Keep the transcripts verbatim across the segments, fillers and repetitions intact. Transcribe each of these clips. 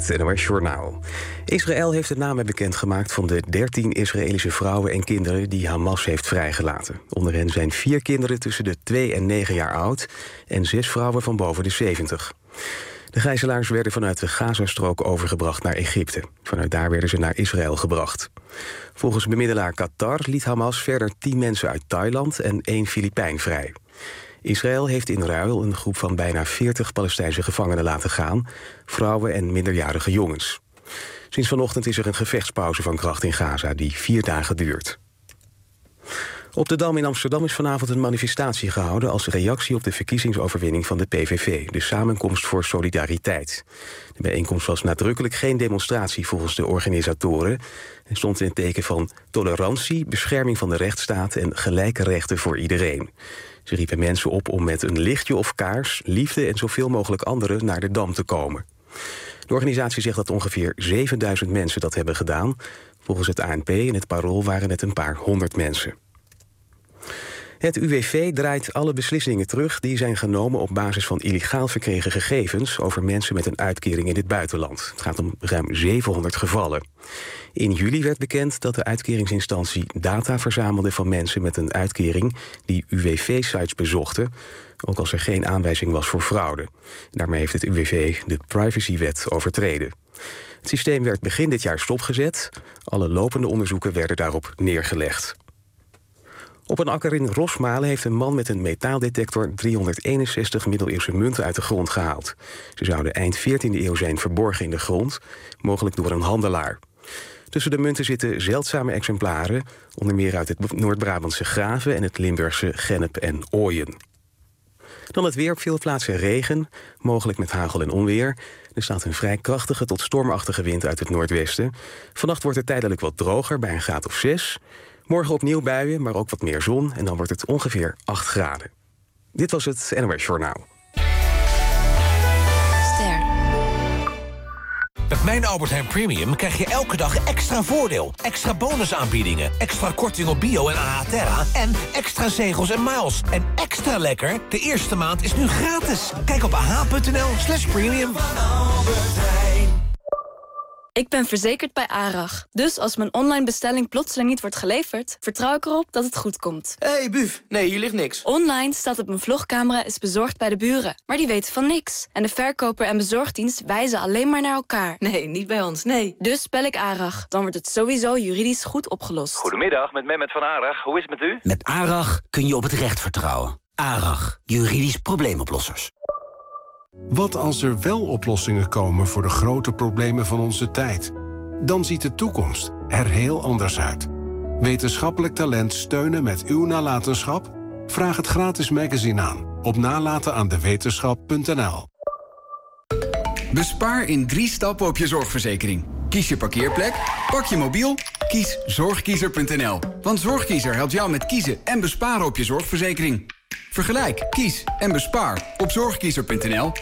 het N O S-journaal. Israël heeft de namen bekendgemaakt van de dertien Israëlische vrouwen en kinderen die Hamas heeft vrijgelaten. Onder hen zijn vier kinderen tussen de twee en negen jaar oud en zes vrouwen van boven de zeventig. De gijzelaars werden vanuit de Gazastrook overgebracht naar Egypte. Vanuit daar werden ze naar Israël gebracht. Volgens bemiddelaar Qatar liet Hamas verder tien mensen uit Thailand en één Filipijn vrij. Israël heeft in ruil een groep van bijna veertig Palestijnse gevangenen laten gaan, vrouwen en minderjarige jongens. Sinds vanochtend is er een gevechtspauze van kracht in Gaza die vier dagen duurt. Op de Dam in Amsterdam is vanavond een manifestatie gehouden als reactie op de verkiezingsoverwinning van de P V V, de Samenkomst voor Solidariteit. De bijeenkomst was nadrukkelijk geen demonstratie volgens de organisatoren en stond in het teken van tolerantie, bescherming van de rechtsstaat en gelijke rechten voor iedereen. Ze riepen mensen op om met een lichtje of kaars, liefde en zoveel mogelijk anderen naar de Dam te komen. De organisatie zegt dat ongeveer zevenduizend mensen dat hebben gedaan. Volgens het A N P en het Parool waren het een paar honderd mensen. Het U W V draait alle beslissingen terug die zijn genomen op basis van illegaal verkregen gegevens over mensen met een uitkering in het buitenland. Het gaat om ruim zevenhonderd gevallen. In juli werd bekend dat de uitkeringsinstantie data verzamelde van mensen met een uitkering die U W V-sites bezochten, ook als er geen aanwijzing was voor fraude. Daarmee heeft het U W V de privacywet overtreden. Het systeem werd begin dit jaar stopgezet. Alle lopende onderzoeken werden daarop neergelegd. Op een akker in Rosmalen heeft een man met een metaaldetector driehonderdeenenzestig middeleeuwse munten uit de grond gehaald. Ze zouden eind veertiende eeuw zijn verborgen in de grond, mogelijk door een handelaar. Tussen de munten zitten zeldzame exemplaren, onder meer uit het Noord-Brabantse Graven en het Limburgse Gennep en Ooyen. Dan het weer, op veel plaatsen regen, mogelijk met hagel en onweer. Er staat een vrij krachtige tot stormachtige wind uit het noordwesten. Vannacht wordt het tijdelijk wat droger, bij een graad of zes. Morgen opnieuw buien, maar ook wat meer zon en dan wordt het ongeveer acht graden. Dit was het N O S-journaal. Ster. Met mijn Albert Heijn Premium krijg je elke dag extra voordeel. Extra bonusaanbiedingen, extra korting op bio en A H Terra en extra zegels en miles. En extra lekker, de eerste maand is nu gratis. Kijk op ah.nl slash premium. Ik ben verzekerd bij ARAG. Dus als mijn online bestelling plotseling niet wordt geleverd, vertrouw ik erop dat het goed komt. Hé, hey, buf. Nee, hier ligt niks. Online staat op mijn vlogcamera is bezorgd bij de buren. Maar die weten van niks. En de verkoper en bezorgdienst wijzen alleen maar naar elkaar. Nee, niet bij ons, nee. Dus bel ik ARAG. Dan wordt het sowieso juridisch goed opgelost. Goedemiddag, met Mehmet van ARAG. Hoe is het met u? Met ARAG kun je op het recht vertrouwen. ARAG, juridisch probleemoplossers. Wat als er wel oplossingen komen voor de grote problemen van onze tijd? Dan ziet de toekomst er heel anders uit. Wetenschappelijk talent steunen met uw nalatenschap? Vraag het gratis magazine aan op nalatenaandewetenschap punt n l. Bespaar in drie stappen op je zorgverzekering. Kies je parkeerplek, pak je mobiel, kies zorgkiezer punt n l. Want Zorgkiezer helpt jou met kiezen en besparen op je zorgverzekering. Vergelijk, kies en bespaar op zorgkiezer punt n l.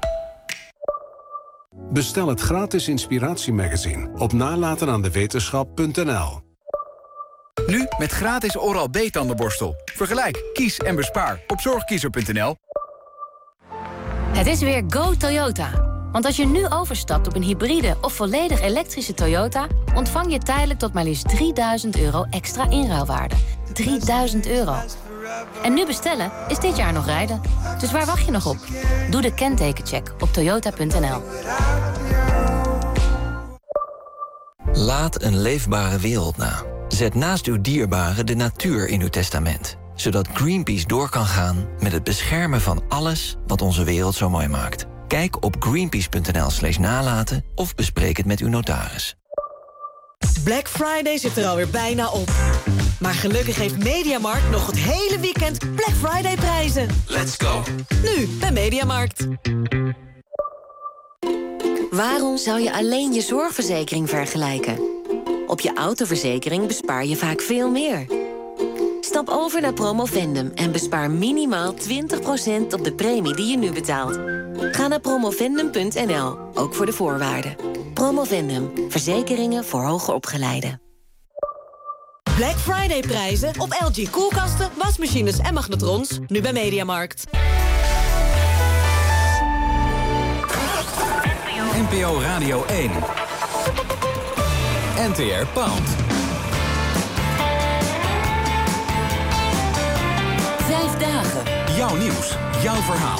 Bestel het gratis inspiratiemagazine op nalatenaandewetenschap punt n l. Nu met gratis Oral-B tandenborstel. Vergelijk, kies en bespaar op zorgkiezer punt n l. Het is weer Go Toyota. Want als je nu overstapt op een hybride of volledig elektrische Toyota, ontvang je tijdelijk tot maar liefst drieduizend euro extra inruilwaarde. drieduizend euro. En nu bestellen is dit jaar nog rijden. Dus waar wacht je nog op? Doe de kentekencheck op toyota punt n l. Laat een leefbare wereld na. Zet naast uw dierbaren de natuur in uw testament. Zodat Greenpeace door kan gaan met het beschermen van alles wat onze wereld zo mooi maakt. Kijk op greenpeace punt n l slash nalaten of bespreek het met uw notaris. Black Friday zit er alweer bijna op. Maar gelukkig heeft Mediamarkt nog het hele weekend Black Friday prijzen. Let's go. Nu bij Mediamarkt. Waarom zou je alleen je zorgverzekering vergelijken? Op je autoverzekering bespaar je vaak veel meer. Stap over naar Promovendum en bespaar minimaal twintig procent op de premie die je nu betaalt. Ga naar promovendum punt n l, ook voor de voorwaarden. Promovendum, verzekeringen voor hoger opgeleiden. Black Friday prijzen op L G koelkasten, wasmachines en magnetrons. Nu bij Mediamarkt. N P O Radio één. N T R Pound. Vijf dagen. Jouw nieuws, jouw verhaal.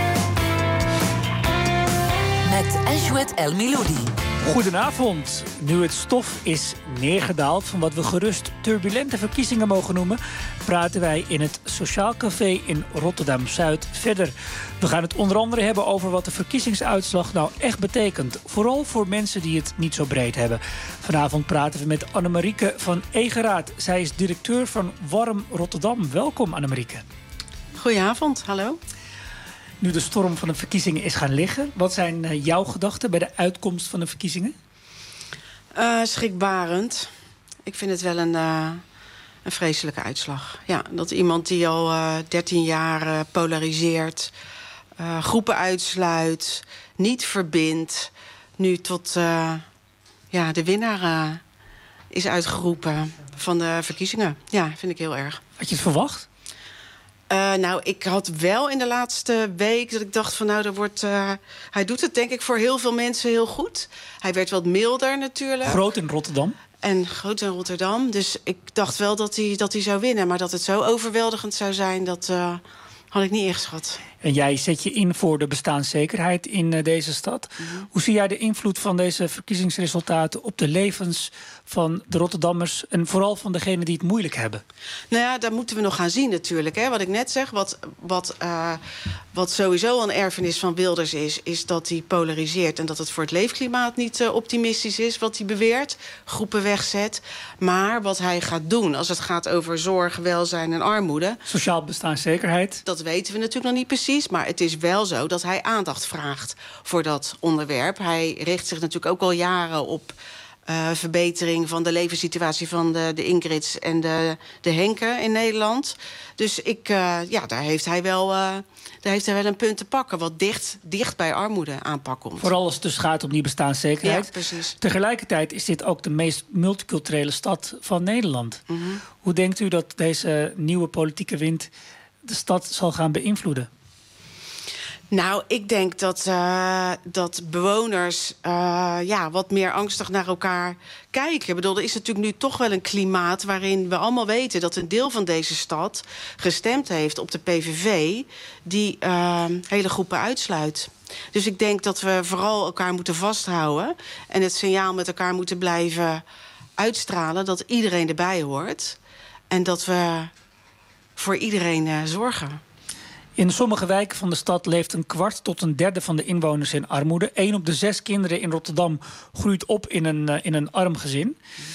Met Ashwet El Miloudi. Goedenavond. Nu het stof is neergedaald van wat we gerust turbulente verkiezingen mogen noemen, praten wij in het Sociaal Café in Rotterdam-Zuid verder. We gaan het onder andere hebben over wat de verkiezingsuitslag nou echt betekent. Vooral voor mensen die het niet zo breed hebben. Vanavond praten we met Annemarieke van Egeraat. Zij is directeur van Warm Rotterdam. Welkom, Annemarieke. Goedenavond, hallo. Nu de storm van de verkiezingen is gaan liggen, wat zijn uh, jouw gedachten bij de uitkomst van de verkiezingen? Uh, schrikbarend. Ik vind het wel een, uh, een vreselijke uitslag. Ja, dat iemand die al uh, dertien jaar uh, polariseert, uh, groepen uitsluit, niet verbindt, nu tot uh, ja, de winnaar uh, is uitgeroepen van de verkiezingen. Ja, vind ik heel erg. Had je het verwacht? Uh, nou, ik had wel in de laatste week dat ik dacht van nou, er wordt, uh, hij doet het denk ik voor heel veel mensen heel goed. Hij werd wat milder natuurlijk. Groot in Rotterdam. En groot in Rotterdam. Dus ik dacht wel dat hij, dat hij zou winnen. Maar dat het zo overweldigend zou zijn, dat uh, had ik niet ingeschat. En jij zet je in voor de bestaanszekerheid in uh, deze stad. Mm-hmm. Hoe zie jij de invloed van deze verkiezingsresultaten op de levens van de Rotterdammers en vooral van degenen die het moeilijk hebben? Nou ja, dat moeten we nog gaan zien natuurlijk. Hè. Wat ik net zeg, wat, wat, uh, wat sowieso een erfenis van Wilders is, is dat hij polariseert en dat het voor het leefklimaat niet uh, optimistisch is wat hij beweert, groepen wegzet. Maar wat hij gaat doen als het gaat over zorg, welzijn en armoede, sociaal bestaanszekerheid, dat weten we natuurlijk nog niet precies. Maar het is wel zo dat hij aandacht vraagt voor dat onderwerp. Hij richt zich natuurlijk ook al jaren op uh, verbetering van de levenssituatie van de, de Ingrids en de, de Henke in Nederland. Dus ik, uh, ja, daar heeft hij wel, uh, daar heeft hij wel een punt te pakken, wat dicht, dicht bij armoede aanpak komt. Vooral als het dus gaat om die bestaanszekerheid. Ja, precies. Tegelijkertijd is dit ook de meest multiculturele stad van Nederland. Mm-hmm. Hoe denkt u dat deze nieuwe politieke wind de stad zal gaan beïnvloeden? Nou, ik denk dat, uh, dat bewoners uh, ja, wat meer angstig naar elkaar kijken. Ik bedoel, er is natuurlijk nu toch wel een klimaat waarin we allemaal weten dat een deel van deze stad gestemd heeft op de P V V, die uh, hele groepen uitsluit. Dus ik denk dat we vooral elkaar moeten vasthouden en het signaal met elkaar moeten blijven uitstralen dat iedereen erbij hoort en dat we voor iedereen uh, zorgen. In sommige wijken van de stad leeft een kwart tot een derde van de inwoners in armoede. Eén op de zes kinderen in Rotterdam groeit op in een, uh, in een arm gezin.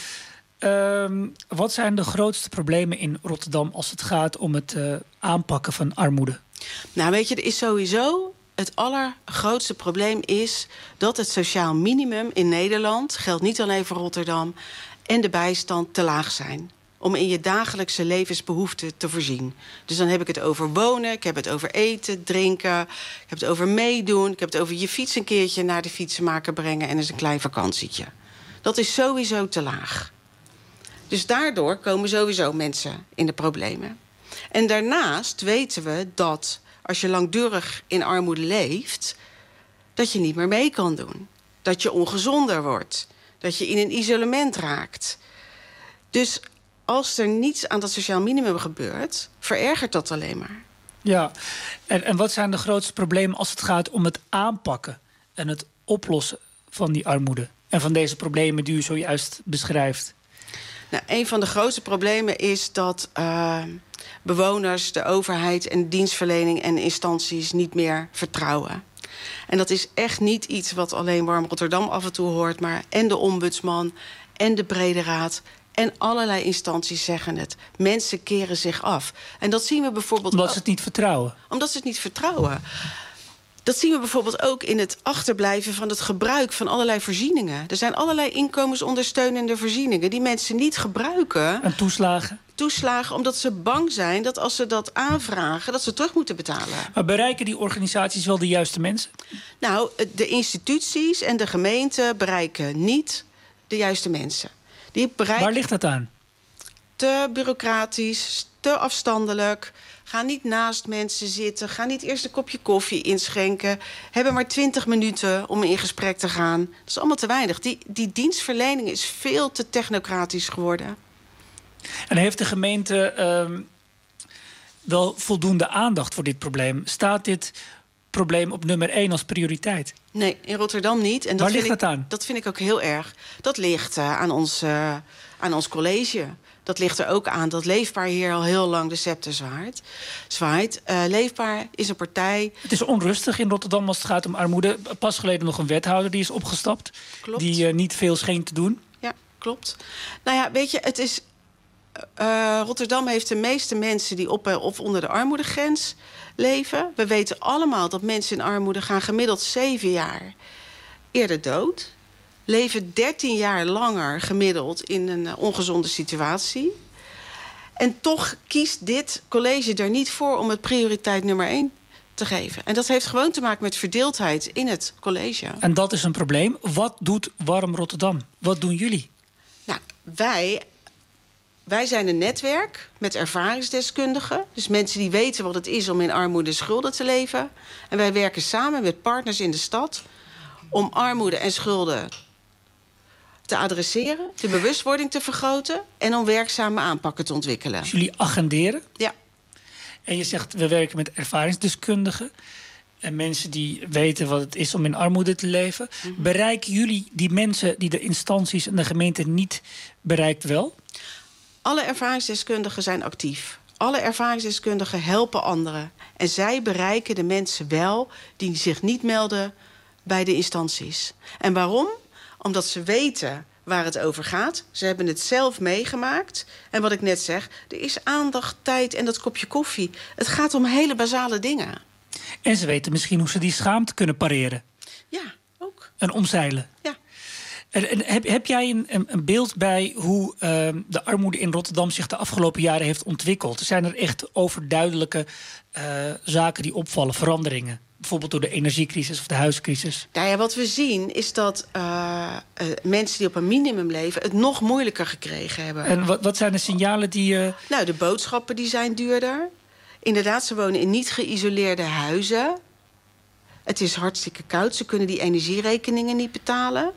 Uh, wat zijn de grootste problemen in Rotterdam als het gaat om het uh, aanpakken van armoede? Nou, weet je, er is sowieso het allergrootste probleem is dat het sociaal minimum in Nederland, geldt niet alleen voor Rotterdam, en de bijstand te laag zijn om in je dagelijkse levensbehoeften te voorzien. Dus dan heb ik het over wonen, ik heb het over eten, drinken, ik heb het over meedoen, ik heb het over je fiets een keertje naar de fietsenmaker brengen en eens een klein vakantietje. Dat is sowieso te laag. Dus daardoor komen sowieso mensen in de problemen. En daarnaast weten we dat als je langdurig in armoede leeft, dat je niet meer mee kan doen. Dat je ongezonder wordt. Dat je in een isolement raakt. Dus als er niets aan dat sociaal minimum gebeurt, verergert dat alleen maar. Ja, en, en wat zijn de grootste problemen als het gaat om het aanpakken en het oplossen van die armoede en van deze problemen die u zojuist beschrijft? Nou, een van de grootste problemen is dat uh, bewoners de overheid en dienstverlening en instanties niet meer vertrouwen. En dat is echt niet iets wat alleen Warm Rotterdam af en toe hoort, maar en de ombudsman en de Brede Raad en allerlei instanties zeggen het. Mensen keren zich af. En dat zien we bijvoorbeeld Omdat ze het niet vertrouwen. Omdat ze het niet vertrouwen. Dat zien we bijvoorbeeld ook in het achterblijven van het gebruik van allerlei voorzieningen. Er zijn allerlei inkomensondersteunende voorzieningen die mensen niet gebruiken. En toeslagen? Toeslagen, omdat ze bang zijn dat als ze dat aanvragen, dat ze terug moeten betalen. Maar bereiken die organisaties wel de juiste mensen? Nou, de instituties en de gemeenten bereiken niet de juiste mensen. Die bereiken... Waar ligt dat aan? te bureaucratisch, te afstandelijk. Ga niet naast mensen zitten. Ga niet eerst een kopje koffie inschenken. Hebben maar twintig minuten om in gesprek te gaan. Dat is allemaal te weinig. Die, die dienstverlening is veel te technocratisch geworden. En heeft de gemeente uh, wel voldoende aandacht voor dit probleem? Staat dit probleem op nummer één als prioriteit? Nee, in Rotterdam niet. En dat Waar ligt vind dat ik, aan? Dat vind ik ook heel erg. Dat ligt uh, aan, ons, uh, aan ons college. Dat ligt er ook aan dat Leefbaar hier al heel lang de scepter zwaait. zwaait. Uh, Leefbaar is een partij... Het is onrustig in Rotterdam als het gaat om armoede. Pas geleden nog een wethouder die is opgestapt. Klopt. Die uh, niet veel scheen te doen. Ja, klopt. Nou ja, weet je, het is... Uh, Rotterdam heeft de meeste mensen die op of onder de armoedegrens leven. We weten allemaal dat mensen in armoede gaan gemiddeld zeven jaar eerder dood. Leven dertien jaar langer gemiddeld in een uh, ongezonde situatie. En toch kiest dit college er niet voor om het prioriteit nummer één te geven. En dat heeft gewoon te maken met verdeeldheid in het college. En dat is een probleem. Wat doet Warm Rotterdam? Wat doen jullie? Nou, wij... Wij zijn een netwerk met ervaringsdeskundigen. Dus mensen die weten wat het is om in armoede en schulden te leven. En wij werken samen met partners in de stad om armoede en schulden te adresseren, de bewustwording te vergroten en om werkzame aanpakken te ontwikkelen. Dus jullie agenderen? Ja. En je zegt, we werken met ervaringsdeskundigen en mensen die weten wat het is om in armoede te leven. Mm-hmm. Bereiken jullie die mensen die de instanties en de gemeente niet bereikt wel? Alle ervaringsdeskundigen zijn actief. Alle ervaringsdeskundigen helpen anderen. En zij bereiken de mensen wel die zich niet melden bij de instanties. En waarom? Omdat ze weten waar het over gaat. Ze hebben het zelf meegemaakt. En wat ik net zeg, er is aandacht, tijd en dat kopje koffie. Het gaat om hele basale dingen. En ze weten misschien hoe ze die schaamte kunnen pareren. Ja, ook. En omzeilen. Ja. En, en heb, heb jij een, een beeld bij hoe uh, de armoede in Rotterdam zich de afgelopen jaren heeft ontwikkeld? Zijn er echt overduidelijke uh, zaken die opvallen, veranderingen? Bijvoorbeeld door de energiecrisis of de huiscrisis? Nou ja, wat we zien is dat uh, uh, mensen die op een minimum leven het nog moeilijker gekregen hebben. En wat, wat zijn de signalen die... Uh... Nou, de boodschappen die zijn duurder. Inderdaad, ze wonen in niet geïsoleerde huizen. Het is hartstikke koud. Ze kunnen die energierekeningen niet betalen.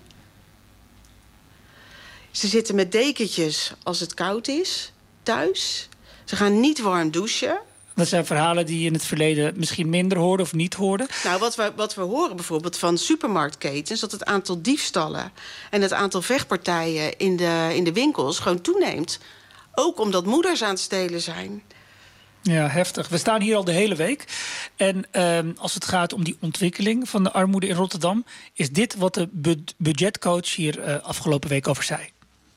Ze zitten met dekentjes als het koud is, thuis. Ze gaan niet warm douchen. Dat zijn verhalen die je in het verleden misschien minder hoorden of niet hoorden. Nou, wat we, wat we horen bijvoorbeeld van supermarktketens, dat het aantal diefstallen en het aantal vechtpartijen in de, in de winkels gewoon toeneemt. Ook omdat moeders aan het stelen zijn. Ja, heftig. We staan hier al de hele week. En uh, als het gaat om die ontwikkeling van de armoede in Rotterdam, is dit wat de bu- budgetcoach hier uh, afgelopen week over zei.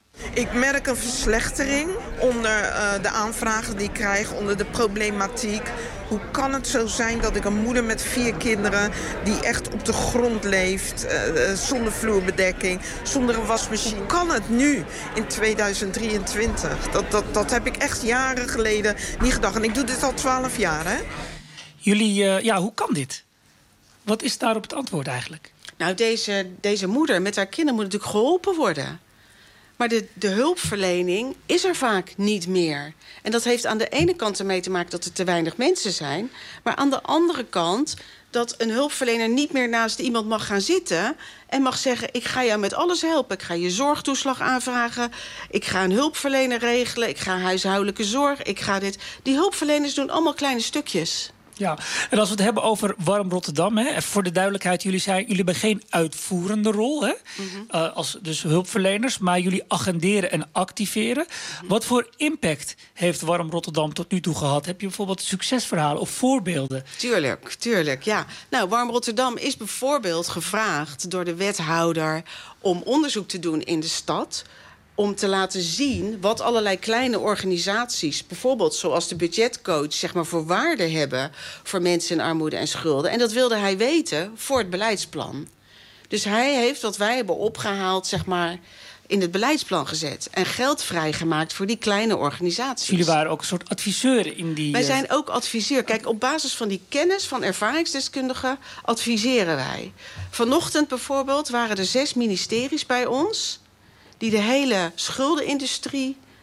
Ik merk een verslechtering onder uh, de aanvragen die ik krijg, onder de problematiek. Hoe kan het zo zijn dat ik een moeder met vier kinderen die echt op de grond leeft, uh, zonder vloerbedekking, zonder een wasmachine. Hoe kan het nu in tweeduizend drieëntwintig? Dat, dat, dat heb ik echt jaren geleden niet gedacht. En ik doe dit al twaalf jaar, hè? Jullie, uh, ja, hoe kan dit? Wat is daarop het antwoord eigenlijk? Nou, deze, deze moeder met haar kinderen moet natuurlijk geholpen worden. Maar de, de hulpverlening is er vaak niet meer. En dat heeft aan de ene kant ermee te maken dat er te weinig mensen zijn. Maar aan de andere kant dat een hulpverlener niet meer naast iemand mag gaan zitten en mag zeggen, ik ga jou met alles helpen. Ik ga je zorgtoeslag aanvragen. Ik ga een hulpverlener regelen. Ik ga huishoudelijke zorg. Ik ga dit. Die hulpverleners doen allemaal kleine stukjes. Ja, en als we het hebben over Warm Rotterdam, hè, voor de duidelijkheid, jullie zijn, jullie hebben geen uitvoerende rol, hè, mm-hmm. uh, als dus hulpverleners, maar jullie agenderen en activeren. Mm-hmm. Wat voor impact heeft Warm Rotterdam tot nu toe gehad? Heb je bijvoorbeeld succesverhalen of voorbeelden? Tuurlijk, tuurlijk, ja. Nou, Warm Rotterdam is bijvoorbeeld gevraagd door de wethouder om onderzoek te doen in de stad, om te laten zien wat allerlei kleine organisaties, bijvoorbeeld zoals de budgetcoach, zeg maar, voor waarde hebben voor mensen in armoede en schulden. En dat wilde hij weten voor het beleidsplan. Dus hij heeft wat wij hebben opgehaald, zeg maar, in het beleidsplan gezet en geld vrijgemaakt voor die kleine organisaties. Jullie waren ook een soort adviseur in die... Wij zijn ook adviseur. Kijk, op basis van die kennis van ervaringsdeskundigen adviseren wij. Vanochtend bijvoorbeeld waren er zes ministeries bij ons die de hele schuldenindustrie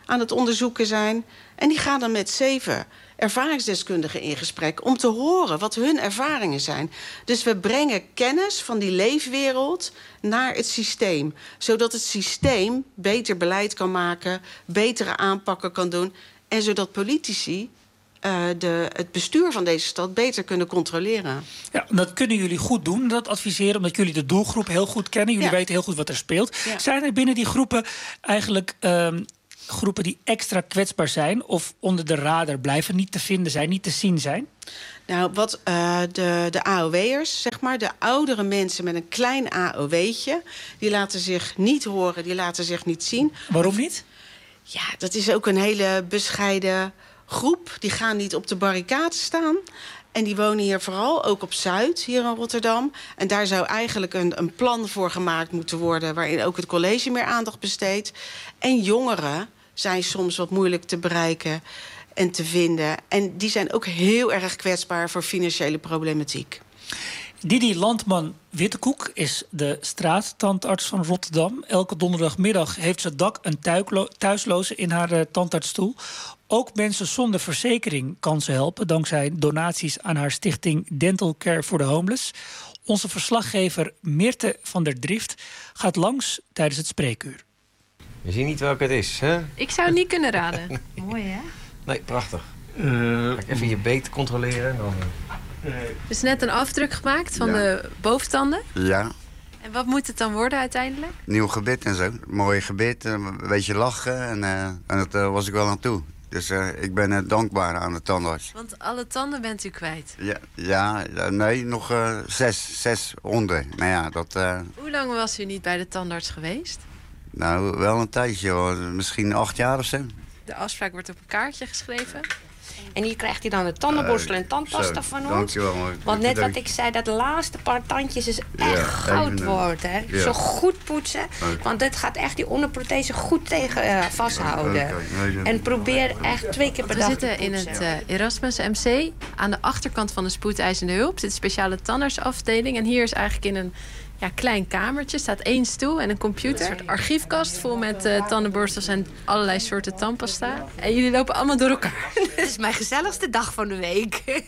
aan het onderzoeken zijn. En die gaan dan met zeven ervaringsdeskundigen in gesprek om te horen wat hun ervaringen zijn. Dus we brengen kennis van die leefwereld naar het systeem. Zodat het systeem beter beleid kan maken, betere aanpakken kan doen. En zodat politici uh, de, het bestuur van deze stad beter kunnen controleren. Ja, dat kunnen jullie goed doen, dat adviseren, omdat jullie de doelgroep heel goed kennen. Jullie ja. weten heel goed wat er speelt. Ja. Zijn er binnen die groepen eigenlijk Um, groepen die extra kwetsbaar zijn of onder de radar blijven, niet te vinden zijn, niet te zien zijn? Nou, wat uh, de, de A O W'ers, zeg maar, de oudere mensen met een klein A O W'tje, die laten zich niet horen, die laten zich niet zien. Waarom niet? Ja, dat is ook een hele bescheiden groep. Die gaan niet op de barricade staan. En die wonen hier vooral, ook op Zuid, hier in Rotterdam. En daar zou eigenlijk een, een plan voor gemaakt moeten worden, waarin ook het college meer aandacht besteedt. En jongeren zijn soms wat moeilijk te bereiken en te vinden. En die zijn ook heel erg kwetsbaar voor financiële problematiek. Didi Landman-Wittekoek is de straattandarts van Rotterdam. Elke donderdagmiddag heeft ze dak een thuisloze in haar uh, tandartsstoel. Ook mensen zonder verzekering kan ze helpen, dankzij donaties aan haar stichting Dental Care for the Homeless. Onze verslaggever Meerte van der Drift gaat langs tijdens het spreekuur. Je ziet niet welke het is, hè? Ik zou het niet kunnen raden. Mooi, hè? Nee, prachtig. Uh, Ga ik even je beet controleren. Dan... Uh. Er is net een afdruk gemaakt van ja. de boventanden. Ja. En wat moet het dan worden uiteindelijk? Nieuw gebit en zo. Mooi gebit, een beetje lachen. En, uh, en dat uh, was ik wel aan toe. Dus uh, ik ben uh, dankbaar aan de tandarts. Want alle tanden bent u kwijt? Ja, ja nee, nog uh, zes, zes onder. Maar ja, dat... Uh... Hoe lang was u niet bij de tandarts geweest? Nou, wel een tijdje hoor. Misschien acht jaar of zo. De afspraak wordt op een kaartje geschreven. En hier krijgt hij dan een tandenborstel en tandpasta van ons. Dankjewel. Want net wat ik zei, dat laatste paar tandjes is echt ja, goud waard. Hè? Ja. Zo goed poetsen. Okay. Want dit gaat echt die onderprothese goed tegen uh, vasthouden. Okay. Nee, en probeer echt twee keer per we dag. We zitten in het uh, Erasmus M C. Aan de achterkant van de spoedeisende hulp zit een speciale tandartsafdeling. En hier is eigenlijk in een ja, klein kamertje staat één stoel en een computer. Een soort archiefkast vol met uh, tandenborstels en allerlei soorten tandpasta. En jullie lopen allemaal door elkaar. Het is mijn gezelligste dag van de week.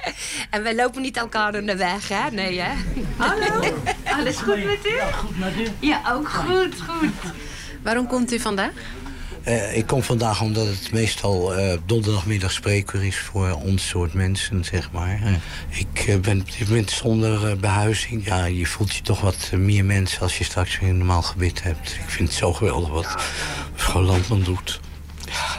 En wij lopen niet elkaar in de weg, hè? Nee, hè? Hallo, alles goed met u? Ja, goed met u. Ja, ook goed, goed. Waarom komt u vandaag? Uh, ik kom vandaag omdat het meestal uh, donderdagmiddag spreekuur is voor ons soort mensen, zeg maar. Uh, ik uh, ben op dit moment zonder uh, behuizing. Ja, je voelt je toch wat uh, meer mensen als je straks weer een normaal gebit hebt. Ik vind het zo geweldig wat mevrouw Landman doet. Ja.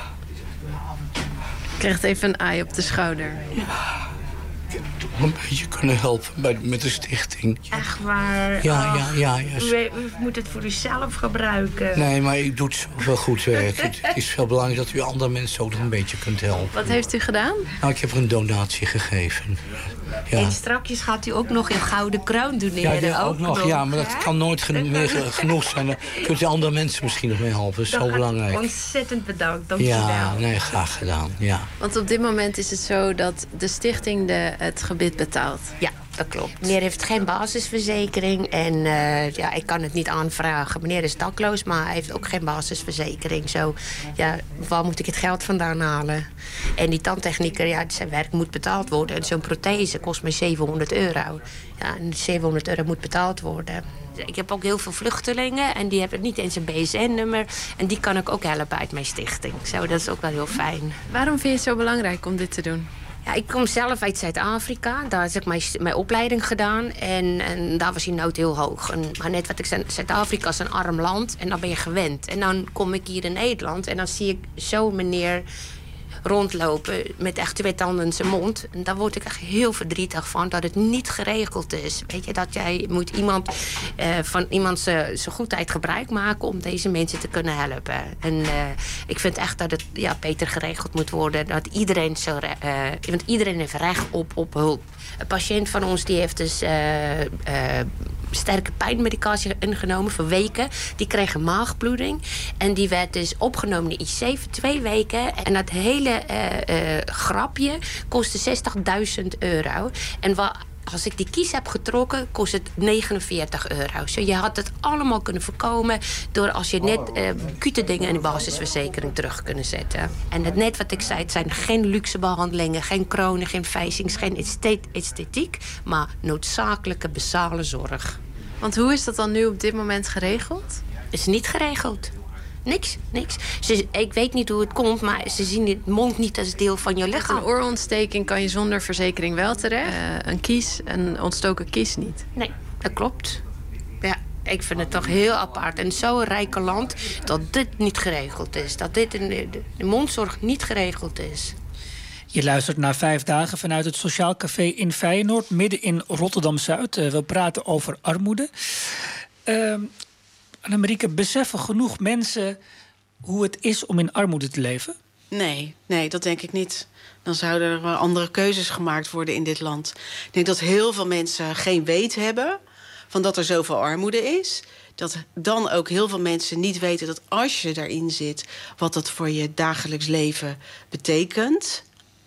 Ik krijg even een aai op de schouder. Ja. Een beetje kunnen helpen bij, met de stichting. Echt waar? Ja, ja, ja. ja. U, u moet het voor uzelf gebruiken. Nee, maar u doet zoveel goed werk. Het is wel belangrijk dat u andere mensen ook nog een beetje kunt helpen. Wat heeft u gedaan? Nou, ik heb er een donatie gegeven. Ja. En strakjes gaat u ook nog in gouden kroon doneren. Ja, ja, ook, ook nog. nog. Ja, maar dat kan nooit geno meer genoeg zijn. Dan kunt u andere mensen misschien nog mee helpen. Dat is zo belangrijk. Ontzettend bedankt. Dank ja, je wel. Nee, graag gedaan. Ja. Want op dit moment is het zo dat de stichting de, het gebit betaalt. Ja, dat klopt. Meneer heeft geen basisverzekering en uh, ja, ik kan het niet aanvragen. Meneer is dakloos, maar hij heeft ook geen basisverzekering. Zo, ja, waar moet ik het geld vandaan halen? En die tandtechnieker, ja, zijn werk moet betaald worden. En zo'n prothese kost me zevenhonderd euro. Ja, en zevenhonderd euro moet betaald worden. Ik heb ook heel veel vluchtelingen en die hebben niet eens een B S N-nummer. En die kan ik ook helpen uit mijn stichting. Zo, dat is ook wel heel fijn. Waarom vind je het zo belangrijk om dit te doen? Ja, ik kom zelf uit Zuid-Afrika. Daar heb ik mijn, mijn opleiding gedaan. En, en daar was die nood heel hoog. En, maar net wat ik zei, Zuid-Afrika is een arm land. En dan ben je gewend. En dan kom ik hier in Nederland. En dan zie ik zo'n meneer rondlopen met echt twee tanden in zijn mond. En daar word ik echt heel verdrietig van, dat het niet geregeld is. Weet je, dat jij moet iemand uh, van iemand zijn goedheid gebruik maken om deze mensen te kunnen helpen. En uh, ik vind echt dat het ja, beter geregeld moet worden. Dat iedereen zo, uh, want iedereen heeft recht op, op hulp. Een patiënt van ons die heeft dus uh, uh, sterke pijnmedicatie ingenomen voor weken. Die kreeg een maagbloeding. En die werd dus opgenomen in de I C voor twee weken. En dat hele uh, uh, grapje kostte zestigduizend euro. En wat Als ik die kies heb getrokken, kost het negenenveertig euro. So, je had het allemaal kunnen voorkomen door als je net uh, cute dingen in de basisverzekering terug kunnen zetten. En het net wat ik zei, het zijn geen luxe behandelingen, geen kronen, geen facings, geen esthetiek, maar noodzakelijke basale zorg. Want hoe is dat dan nu op dit moment geregeld? Is niet geregeld. Niks, niks. Ze, ik weet niet hoe het komt, maar ze zien het mond niet als deel van je lichaam. Een oorontsteking kan je zonder verzekering wel terecht. Uh, een kies, een ontstoken kies niet. Nee, dat klopt. Ja, ik vind het toch heel apart. En zo'n rijke land, dat dit niet geregeld is. Dat dit in de, de mondzorg niet geregeld is. Je luistert naar Vijf Dagen vanuit het Sociaal Café in Feyenoord, midden in Rotterdam-Zuid. Uh, we praten over armoede. Uh, Annemarieke, beseffen genoeg mensen hoe het is om in armoede te leven? Nee, nee, dat denk ik niet. Dan zouden er wel andere keuzes gemaakt worden in dit land. Ik denk dat heel veel mensen geen weet hebben van dat er zoveel armoede is. Dat dan ook heel veel mensen niet weten dat als je daarin zit, wat dat voor je dagelijks leven betekent.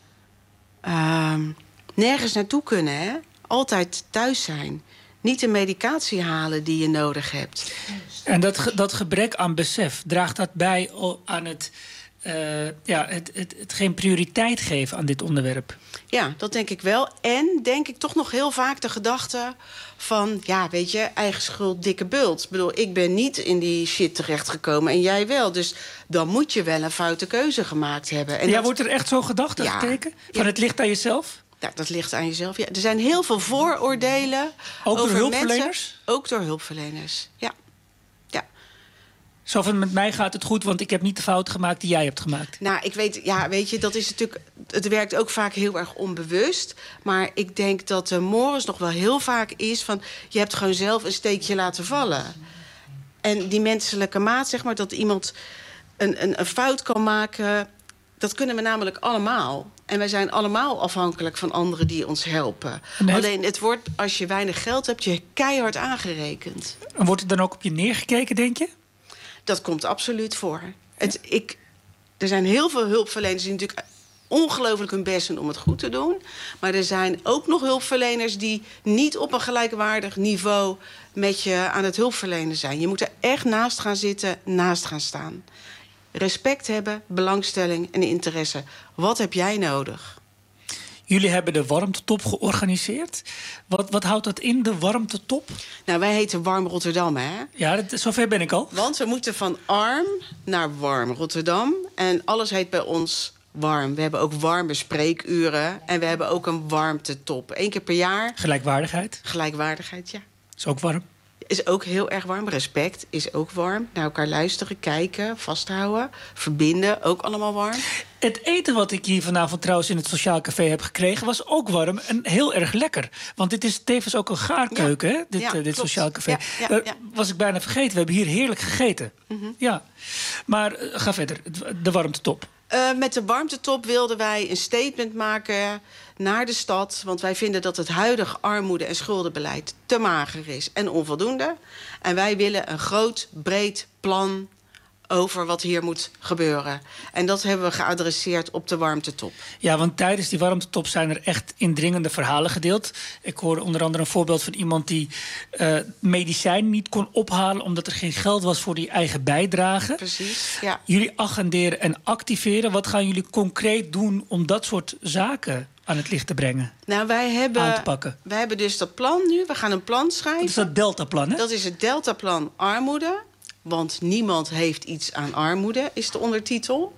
Uh, nergens naartoe kunnen, hè? Altijd thuis zijn. Niet de medicatie halen die je nodig hebt. En dat, dat gebrek aan besef, draagt dat bij aan het, uh, ja, het, het, het geen prioriteit geven aan dit onderwerp? Ja, dat denk ik wel. En denk ik toch nog heel vaak de gedachte van, ja, weet je, eigen schuld, dikke bult. Ik bedoel, ik ben niet in die shit terechtgekomen en jij wel. Dus dan moet je wel een foute keuze gemaakt hebben. En ja, dat... wordt er echt zo gedacht ja, gekeken? Van ja. Het ligt aan jezelf? Ja, dat ligt aan jezelf. Ja, er zijn heel veel vooroordelen. Ook over door hulpverleners? Mensen. Ook door hulpverleners, ja. ja. Zo van, met mij gaat het goed, want ik heb niet de fout gemaakt die jij hebt gemaakt. Nou, ik weet, ja, weet je, dat is natuurlijk... Het werkt ook vaak heel erg onbewust. Maar ik denk dat de mores nog wel heel vaak is van... je hebt gewoon zelf een steekje laten vallen. En die menselijke maat, zeg maar, dat iemand een, een, een fout kan maken... dat kunnen we namelijk allemaal. En wij zijn allemaal afhankelijk van anderen die ons helpen. Nee. Alleen het wordt, als je weinig geld hebt, je keihard aangerekend. En wordt er dan ook op je neergekeken, denk je? Dat komt absoluut voor. Het, ik, er zijn heel veel hulpverleners die natuurlijk ongelooflijk hun best doen om het goed te doen. Maar er zijn ook nog hulpverleners die niet op een gelijkwaardig niveau met je aan het hulpverlenen zijn. Je moet er echt naast gaan zitten, naast gaan staan. Respect hebben, belangstelling en interesse. Wat heb jij nodig? Jullie hebben de warmtetop georganiseerd. Wat, wat houdt dat in, de warmtetop? Nou, wij heten Warm Rotterdam, hè? Ja, dat, zover ben ik al. Want we moeten van arm naar warm Rotterdam. En alles heet bij ons warm. We hebben ook warme spreekuren. En we hebben ook een warmtetop. Eén keer per jaar. Gelijkwaardigheid? Gelijkwaardigheid, ja. Is ook warm. Is ook heel erg warm. Respect is ook warm. Naar elkaar luisteren, kijken, vasthouden. Verbinden, ook allemaal warm. Het eten wat ik hier vanavond trouwens in het Sociaal Café heb gekregen... was ook warm en heel erg lekker. Want dit is tevens ook een gaarkeuken, ja. hè? Dit, ja, uh, dit Sociaal Café. Ja, ja, ja. Uh, was ik bijna vergeten. We hebben hier heerlijk gegeten. Mm-hmm. Ja. Maar uh, ga verder. De warmtetop. Uh, met de warmtetop wilden wij een statement maken naar de stad. Want wij vinden dat het huidige armoede- en schuldenbeleid te mager is en onvoldoende. En wij willen een groot, breed plan over wat hier moet gebeuren. En dat hebben we geadresseerd op de warmtetop. Ja, want tijdens die warmtetop zijn er echt indringende verhalen gedeeld. Ik hoorde onder andere een voorbeeld van iemand die uh, medicijn niet kon ophalen omdat er geen geld was voor die eigen bijdrage. Precies, ja. Jullie agenderen en activeren. Wat gaan jullie concreet doen om dat soort zaken aan het licht te brengen? Nou, wij hebben, aan te pakken. Wij hebben dus dat plan nu. We gaan een plan schrijven. Dat is dat Deltaplan, hè? Dat is het Deltaplan Armoede. Want niemand heeft iets aan armoede, is de ondertitel.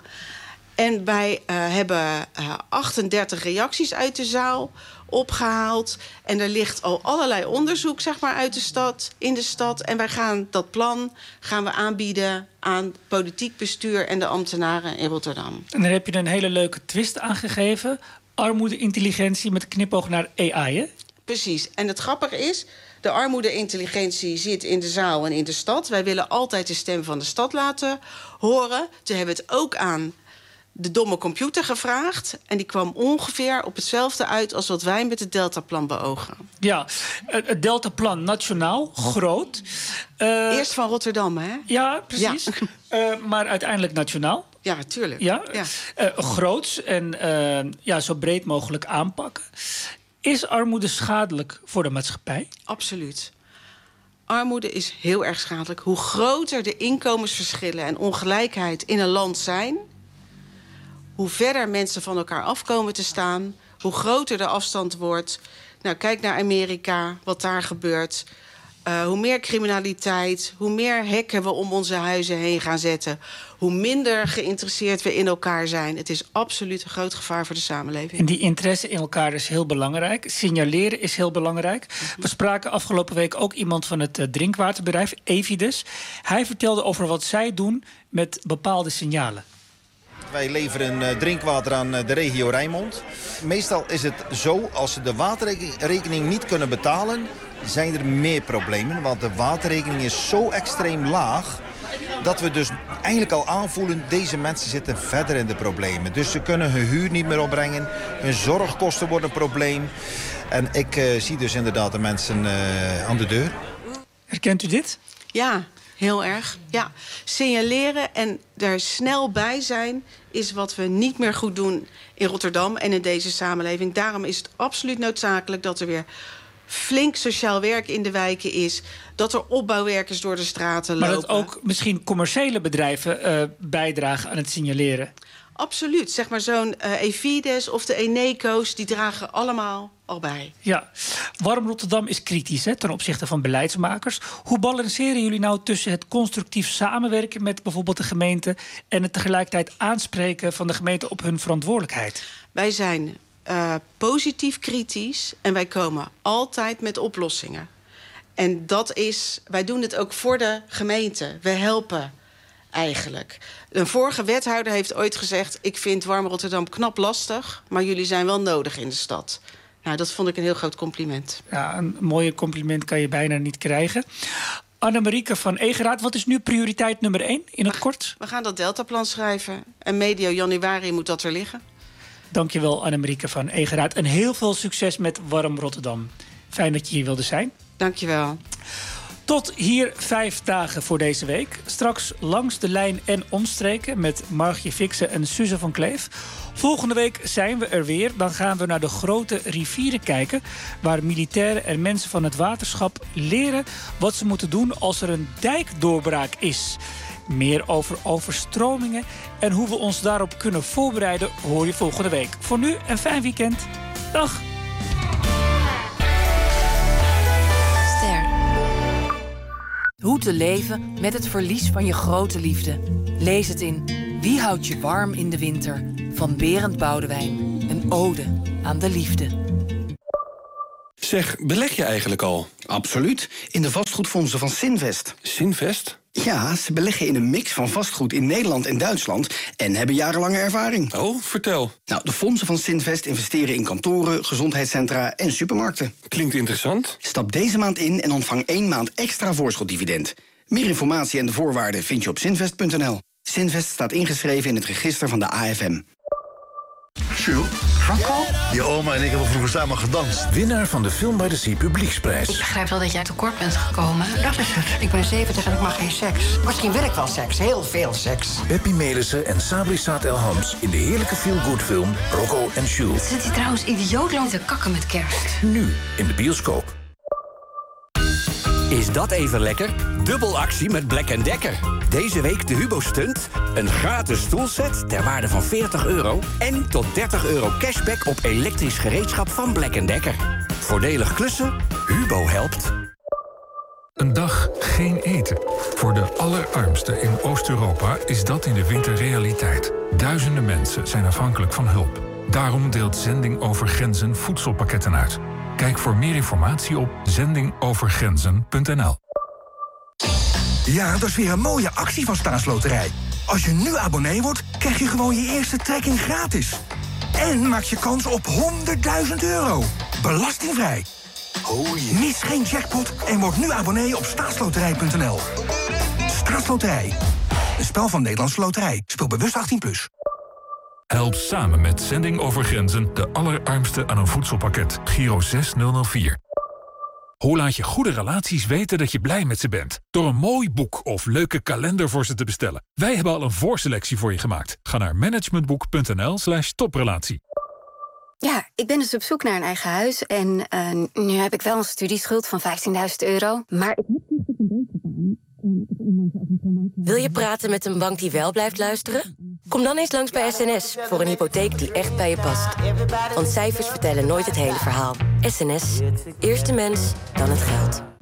En wij uh, hebben uh, achtendertig reacties uit de zaal opgehaald. En er ligt al allerlei onderzoek, zeg maar, uit de stad, in de stad. En wij gaan dat plan gaan we aanbieden aan politiek bestuur en de ambtenaren in Rotterdam. En daar heb je een hele leuke twist aan gegeven. Armoede-intelligentie met knipoog naar A I, hè? Precies. En het grappige is, de armoede-intelligentie zit in de zaal en in de stad. Wij willen altijd de stem van de stad laten horen. Toen hebben we het ook aan de domme computer gevraagd. En die kwam ongeveer op hetzelfde uit als wat wij met het Deltaplan beogen. Ja, het Deltaplan nationaal, groot. Uh, Eerst van Rotterdam, hè? Ja, precies. Ja. Uh, maar uiteindelijk nationaal. Ja, tuurlijk. Ja, ja. Uh, groots en uh, ja, zo breed mogelijk aanpakken. Is armoede schadelijk voor de maatschappij? Absoluut. Armoede is heel erg schadelijk. Hoe groter de inkomensverschillen en ongelijkheid in een land zijn, hoe verder mensen van elkaar afkomen te staan, hoe groter de afstand wordt. Nou, kijk naar Amerika, wat daar gebeurt. Uh, hoe meer criminaliteit, hoe meer hekken we om onze huizen heen gaan zetten, hoe minder geïnteresseerd we in elkaar zijn. Het is absoluut een groot gevaar voor de samenleving. En die interesse in elkaar is heel belangrijk. Signaleren is heel belangrijk. We spraken afgelopen week ook iemand van het uh, drinkwaterbedrijf, Evides. Hij vertelde over wat zij doen met bepaalde signalen. Wij leveren uh, drinkwater aan uh, de regio Rijnmond. Meestal is het zo, als ze de waterrekening niet kunnen betalen, zijn er meer problemen. Want de waterrekening is zo extreem laag dat we dus eigenlijk al aanvoelen, deze mensen zitten verder in de problemen. Dus ze kunnen hun huur niet meer opbrengen. Hun zorgkosten worden een probleem. En ik uh, zie dus inderdaad de mensen uh, aan de deur. Herkent u dit? Ja, heel erg. Ja. Signaleren en er snel bij zijn is wat we niet meer goed doen in Rotterdam en in deze samenleving. Daarom is het absoluut noodzakelijk dat er weer flink sociaal werk in de wijken is, dat er opbouwwerkers door de straten maar lopen. Maar dat ook misschien commerciële bedrijven uh, bijdragen aan het signaleren. Absoluut. Zeg maar zo'n uh, Evides of de Eneco's, die dragen allemaal al bij. Ja. Warm Rotterdam is kritisch hè, ten opzichte van beleidsmakers. Hoe balanceren jullie nou tussen het constructief samenwerken met bijvoorbeeld de gemeente en het tegelijkertijd aanspreken van de gemeente op hun verantwoordelijkheid? Wij zijn Uh, positief kritisch en wij komen altijd met oplossingen. En dat is, wij doen het ook voor de gemeente. We helpen eigenlijk. Een vorige wethouder heeft ooit gezegd, ik vind Warm Rotterdam knap lastig, maar jullie zijn wel nodig in de stad. Nou, dat vond ik een heel groot compliment. Ja, een mooie compliment kan je bijna niet krijgen. Annemarieke van Egeraat, wat is nu prioriteit nummer één in het kort? We gaan dat deltaplan schrijven en medio januari moet dat er liggen. Dankjewel Annemarieke van Egeraat. En heel veel succes met Warm Rotterdam. Fijn dat je hier wilde zijn. Dankjewel. Tot hier vijf dagen voor deze week. Straks langs de lijn en omstreken met Margje Fixen en Suze van Kleef. Volgende week zijn we er weer. Dan gaan we naar de grote rivieren kijken, waar militairen en mensen van het waterschap leren wat ze moeten doen als er een dijkdoorbraak is. Meer over overstromingen en hoe we ons daarop kunnen voorbereiden hoor je volgende week. Voor nu een fijn weekend. Dag! Ster. Hoe te leven met het verlies van je grote liefde. Lees het in Wie houdt je warm in de winter? Van Berend Boudewijn. Een ode aan de liefde. Zeg, beleg je eigenlijk al? Absoluut. In de vastgoedfondsen van Sinvest. Sinvest? Ja, ze beleggen in een mix van vastgoed in Nederland en Duitsland en hebben jarenlange ervaring. Oh, vertel. Nou, de fondsen van Sinvest investeren in kantoren, gezondheidscentra en supermarkten. Klinkt interessant. Stap deze maand in en ontvang één maand extra voorschotdividend. Meer informatie en de voorwaarden vind je op sinvest punt n l. Sinvest staat ingeschreven in het register van de A F M. Jules, Franco? Je oma en ik hebben vroeger samen gedanst. Winnaar van de Film by the Sea Publieksprijs. Ik begrijp wel dat jij tekort bent gekomen. Dat is het. Ik ben zeventig en ik mag geen seks. Misschien wil ik wel seks. Heel veel seks. Peppy Melissen en Sabri Saad El Hams in de heerlijke feel-good film Rocco en Jules. Zit hij trouwens idioot lang te kakken met kerst? Nu in de bioscoop. Is dat even lekker? Dubbel actie met Black Decker. Deze week de Hubo Stunt. Een gratis stoelset ter waarde van veertig euro. En tot dertig euro cashback op elektrisch gereedschap van Black Decker. Voordelig klussen, Hubo helpt. Een dag geen eten. Voor de allerarmsten in Oost-Europa is dat in de winter realiteit. Duizenden mensen zijn afhankelijk van hulp. Daarom deelt Zending Over Grenzen voedselpakketten uit. Kijk voor meer informatie op zending over grenzen punt n l. Ja, dat is weer een mooie actie van Staatsloterij. Als je nu abonnee wordt, krijg je gewoon je eerste trekking gratis. En maak je kans op honderdduizend euro. Belastingvrij. Oh yeah. Mis geen jackpot en word nu abonnee op staatsloterij punt n l. Staatsloterij. Een spel van Nederlandse Loterij. Speel bewust achttien plus. Help samen met Zending Over Grenzen de allerarmsten aan een voedselpakket. Giro zes nul nul vier. Hoe laat je goede relaties weten dat je blij met ze bent? Door een mooi boek of leuke kalender voor ze te bestellen. Wij hebben al een voorselectie voor je gemaakt. Ga naar managementboek punt n l slash toprelatie. Ja, ik ben dus op zoek naar een eigen huis. En uh, nu heb ik wel een studieschuld van vijftienduizend euro. Maar ik heb niet een beetje aan. Wil je praten met een bank die wel blijft luisteren? Kom dan eens langs bij S N S voor een hypotheek die echt bij je past. Want cijfers vertellen nooit het hele verhaal. S N S. Eerst de mens, dan het geld.